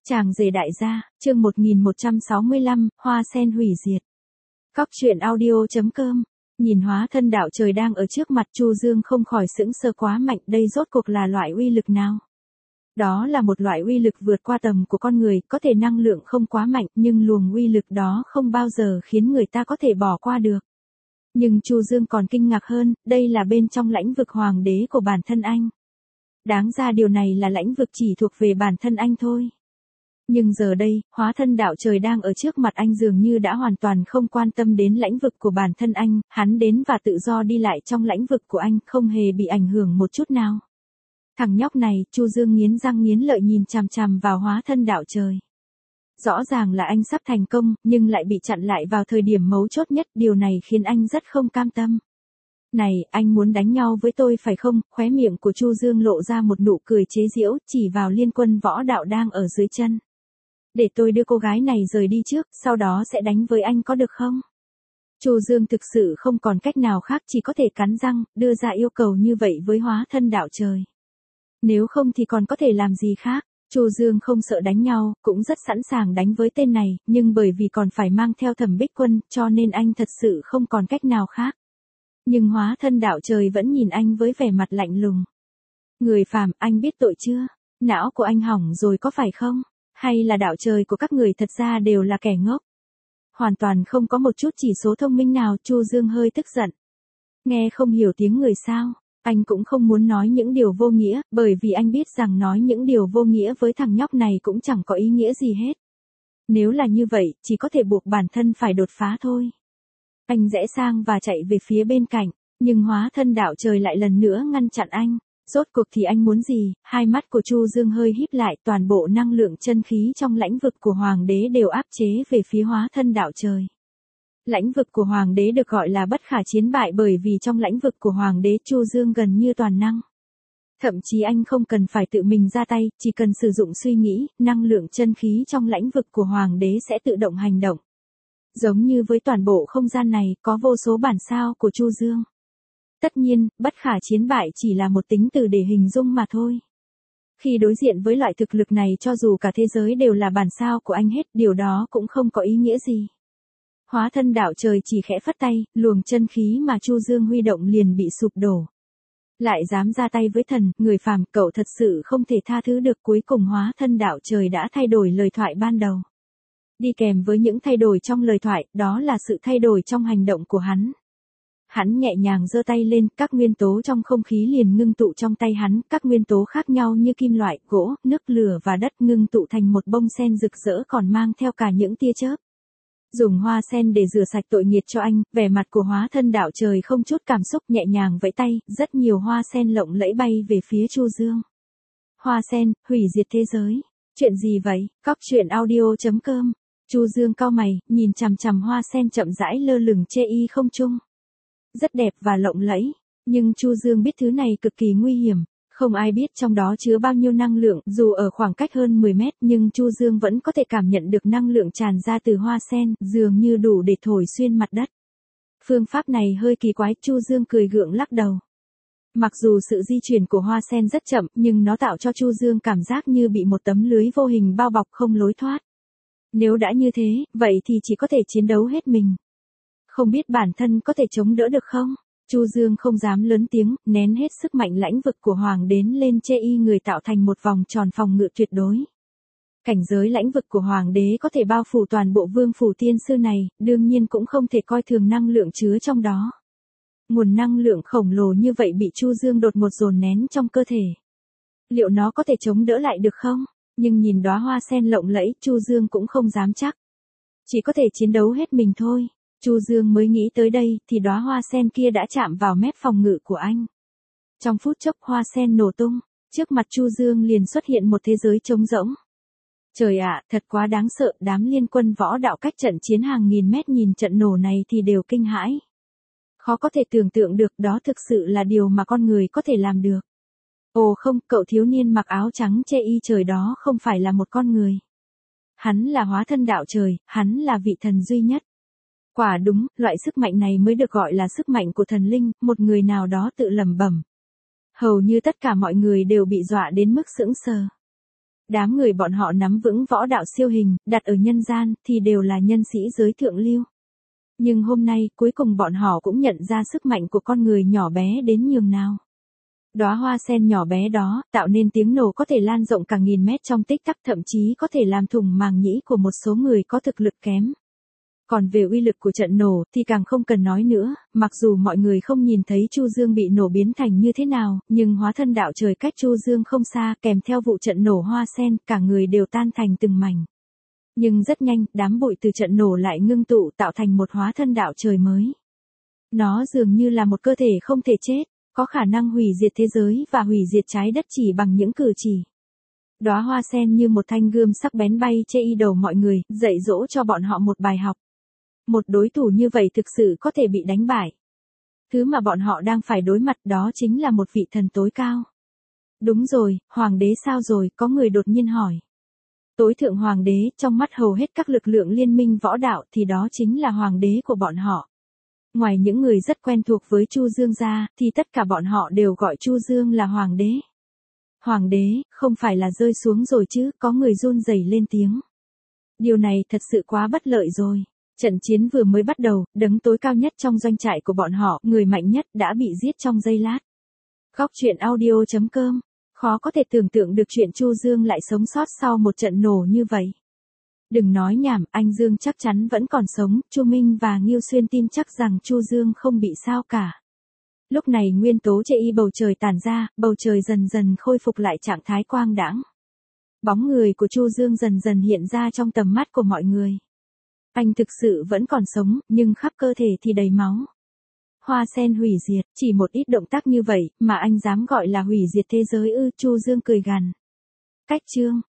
Chàng rể đại gia, chương 1165, hoa sen hủy diệt. Cóc truyện audio.com. Nhìn hóa thân đạo trời đang ở trước mặt, Chu Dương không khỏi sững sờ, quá mạnh, đây rốt cuộc là loại uy lực nào? Đó là một loại uy lực vượt qua tầm của con người, có thể năng lượng không quá mạnh, nhưng luồng uy lực đó không bao giờ khiến người ta có thể bỏ qua được. Nhưng Chu Dương còn kinh ngạc hơn, đây là bên trong lãnh vực hoàng đế của bản thân anh. Đáng ra điều này là lãnh vực chỉ thuộc về bản thân anh thôi. Nhưng giờ đây, hóa thân đạo trời đang ở trước mặt anh dường như đã hoàn toàn không quan tâm đến lãnh vực của bản thân anh, hắn đến và tự do đi lại trong lãnh vực của anh, không hề bị ảnh hưởng một chút nào. Thằng nhóc này, Chu Dương nghiến răng nghiến lợi nhìn chằm chằm vào hóa thân đạo trời. Rõ ràng là anh sắp thành công, nhưng lại bị chặn lại vào thời điểm mấu chốt nhất, điều này khiến anh rất không cam tâm. Này, anh muốn đánh nhau với tôi phải không? Khóe miệng của Chu Dương lộ ra một nụ cười chế giễu, chỉ vào Liên Quân võ đạo đang ở dưới chân. Để tôi đưa cô gái này rời đi trước, sau đó sẽ đánh với anh có được không? Chu Dương thực sự không còn cách nào khác, chỉ có thể cắn răng, đưa ra yêu cầu như vậy với hóa thân đạo trời. Nếu không thì còn có thể làm gì khác? Chu Dương không sợ đánh nhau, cũng rất sẵn sàng đánh với tên này, nhưng bởi vì còn phải mang theo Thẩm Bích Quân, cho nên anh thật sự không còn cách nào khác. Nhưng hóa thân đạo trời vẫn nhìn anh với vẻ mặt lạnh lùng. Người phàm, anh biết tội chưa? Não của anh hỏng rồi có phải không? Hay là đạo trời của các người thật ra đều là kẻ ngốc? Hoàn toàn không có một chút chỉ số thông minh nào. Chu Dương hơi tức giận. Nghe không hiểu tiếng người sao? Anh cũng không muốn nói những điều vô nghĩa, bởi vì anh biết rằng nói những điều vô nghĩa với thằng nhóc này cũng chẳng có ý nghĩa gì hết. Nếu là như vậy, chỉ có thể buộc bản thân phải đột phá thôi. Anh rẽ sang và chạy về phía bên cạnh, nhưng hóa thân đạo trời lại lần nữa ngăn chặn anh. Rốt cuộc thì anh muốn gì? Hai mắt của Chu Dương hơi híp lại, toàn bộ năng lượng chân khí trong lãnh vực của hoàng đế đều áp chế về phía hóa thân đạo trời. Lãnh vực của hoàng đế được gọi là bất khả chiến bại bởi vì trong lãnh vực của hoàng đế Chu Dương gần như toàn năng. Thậm chí anh không cần phải tự mình ra tay, chỉ cần sử dụng suy nghĩ, năng lượng chân khí trong lãnh vực của hoàng đế sẽ tự động hành động. Giống như với toàn bộ không gian này, có vô số bản sao của Chu Dương. Tất nhiên, bất khả chiến bại chỉ là một tính từ để hình dung mà thôi. Khi đối diện với loại thực lực này, cho dù cả thế giới đều là bản sao của anh hết, điều đó cũng không có ý nghĩa gì. Hóa thân đạo trời chỉ khẽ phất tay, luồng chân khí mà Chu Dương huy động liền bị sụp đổ. Lại dám ra tay với thần, người phàm, cậu thật sự không thể tha thứ được. Cuối cùng hóa thân đạo trời đã thay đổi lời thoại ban đầu. Đi kèm với những thay đổi trong lời thoại, đó là sự thay đổi trong hành động của hắn. Hắn nhẹ nhàng giơ tay lên, các nguyên tố trong không khí liền ngưng tụ trong tay hắn, các nguyên tố khác nhau như kim loại, gỗ, nước, lửa và đất ngưng tụ thành một bông sen rực rỡ còn mang theo cả những tia chớp. Dùng hoa sen để rửa sạch tội nghiệt cho anh, vẻ mặt của hóa thân đạo trời không chút cảm xúc, nhẹ nhàng vẫy tay, rất nhiều hoa sen lộng lẫy bay về phía Chu Dương. Hoa sen, hủy diệt thế giới. Chuyện gì vậy? Cóc truyện audio.com. Chu Dương cau mày, nhìn chằm chằm hoa sen chậm rãi lơ lửng chê y không trung. Rất đẹp và lộng lẫy, nhưng Chu Dương biết thứ này cực kỳ nguy hiểm, không ai biết trong đó chứa bao nhiêu năng lượng, dù ở khoảng cách hơn 10 mét nhưng Chu Dương vẫn có thể cảm nhận được năng lượng tràn ra từ hoa sen, dường như đủ để thổi xuyên mặt đất. Phương pháp này hơi kỳ quái, Chu Dương cười gượng lắc đầu. Mặc dù sự di chuyển của hoa sen rất chậm, nhưng nó tạo cho Chu Dương cảm giác như bị một tấm lưới vô hình bao bọc không lối thoát. Nếu đã như thế, vậy thì chỉ có thể chiến đấu hết mình. Không biết bản thân có thể chống đỡ được không? Chu Dương không dám lớn tiếng, nén hết sức mạnh lãnh vực của hoàng đến lên chê y người tạo thành một vòng tròn phòng ngự tuyệt đối. Cảnh giới lãnh vực của hoàng đế có thể bao phủ toàn bộ vương phủ tiên sư này, đương nhiên cũng không thể coi thường năng lượng chứa trong đó. Nguồn năng lượng khổng lồ như vậy bị Chu Dương đột ngột dồn nén trong cơ thể. Liệu nó có thể chống đỡ lại được không? Nhưng nhìn đóa hoa sen lộng lẫy, Chu Dương cũng không dám chắc. Chỉ có thể chiến đấu hết mình thôi. Chu Dương mới nghĩ tới đây, thì đóa hoa sen kia đã chạm vào mép phòng ngự của anh. Trong phút chốc hoa sen nổ tung, trước mặt Chu Dương liền xuất hiện một thế giới trống rỗng. Trời ạ, thật quá đáng sợ, đám liên quân võ đạo cách trận chiến hàng nghìn mét nhìn trận nổ này thì đều kinh hãi. Khó có thể tưởng tượng được, đó thực sự là điều mà con người có thể làm được. Ồ không, cậu thiếu niên mặc áo trắng chê y trời đó không phải là một con người. Hắn là hóa thân đạo trời, hắn là vị thần duy nhất. Quả đúng, loại sức mạnh này mới được gọi là sức mạnh của thần linh, một người nào đó tự lẩm bẩm. Hầu như tất cả mọi người đều bị dọa đến mức sững sờ. Đám người bọn họ nắm vững võ đạo siêu hình, đặt ở nhân gian, thì đều là nhân sĩ giới thượng lưu. Nhưng hôm nay, cuối cùng bọn họ cũng nhận ra sức mạnh của con người nhỏ bé đến nhường nào. Đóa hoa sen nhỏ bé đó, tạo nên tiếng nổ có thể lan rộng cả nghìn mét trong tích tắc, thậm chí có thể làm thủng màng nhĩ của một số người có thực lực kém. Còn về uy lực của trận nổ thì càng không cần nói nữa, mặc dù mọi người không nhìn thấy Chu Dương bị nổ biến thành như thế nào, nhưng hóa thân đạo trời cách Chu Dương không xa, kèm theo vụ trận nổ hoa sen, cả người đều tan thành từng mảnh. Nhưng rất nhanh, đám bụi từ trận nổ lại ngưng tụ tạo thành một hóa thân đạo trời mới. Nó dường như là một cơ thể không thể chết, có khả năng hủy diệt thế giới và hủy diệt trái đất chỉ bằng những cử chỉ. Đóa hoa sen như một thanh gươm sắc bén bay che y đầu mọi người, dạy dỗ cho bọn họ một bài học. Một đối thủ như vậy thực sự có thể bị đánh bại. Thứ mà bọn họ đang phải đối mặt đó chính là một vị thần tối cao. Đúng rồi, hoàng đế sao rồi, có người đột nhiên hỏi. Tối thượng hoàng đế, trong mắt hầu hết các lực lượng liên minh võ đạo thì đó chính là hoàng đế của bọn họ. Ngoài những người rất quen thuộc với Chu Dương ra, thì tất cả bọn họ đều gọi Chu Dương là hoàng đế. Hoàng đế, không phải là rơi xuống rồi chứ, có người run rẩy lên tiếng. Điều này thật sự quá bất lợi rồi. Trận chiến vừa mới bắt đầu, đấng tối cao nhất trong doanh trại của bọn họ, người mạnh nhất, đã bị giết trong giây lát. Góc truyện audio.com. Khó có thể tưởng tượng được chuyện Chu Dương lại sống sót sau một trận nổ như vậy. Đừng nói nhảm, anh Dương chắc chắn vẫn còn sống, Chu Minh và Ngưu Xuyên tin chắc rằng Chu Dương không bị sao cả. Lúc này nguyên tố chệ y bầu trời tản ra, bầu trời dần dần khôi phục lại trạng thái quang đãng. Bóng người của Chu Dương dần dần hiện ra trong tầm mắt của mọi người. Anh thực sự vẫn còn sống, nhưng khắp cơ thể thì đầy máu. Hoa sen hủy diệt, chỉ một ít động tác như vậy, mà anh dám gọi là hủy diệt thế giới ư? Chu Dương cười gằn. Cách chương.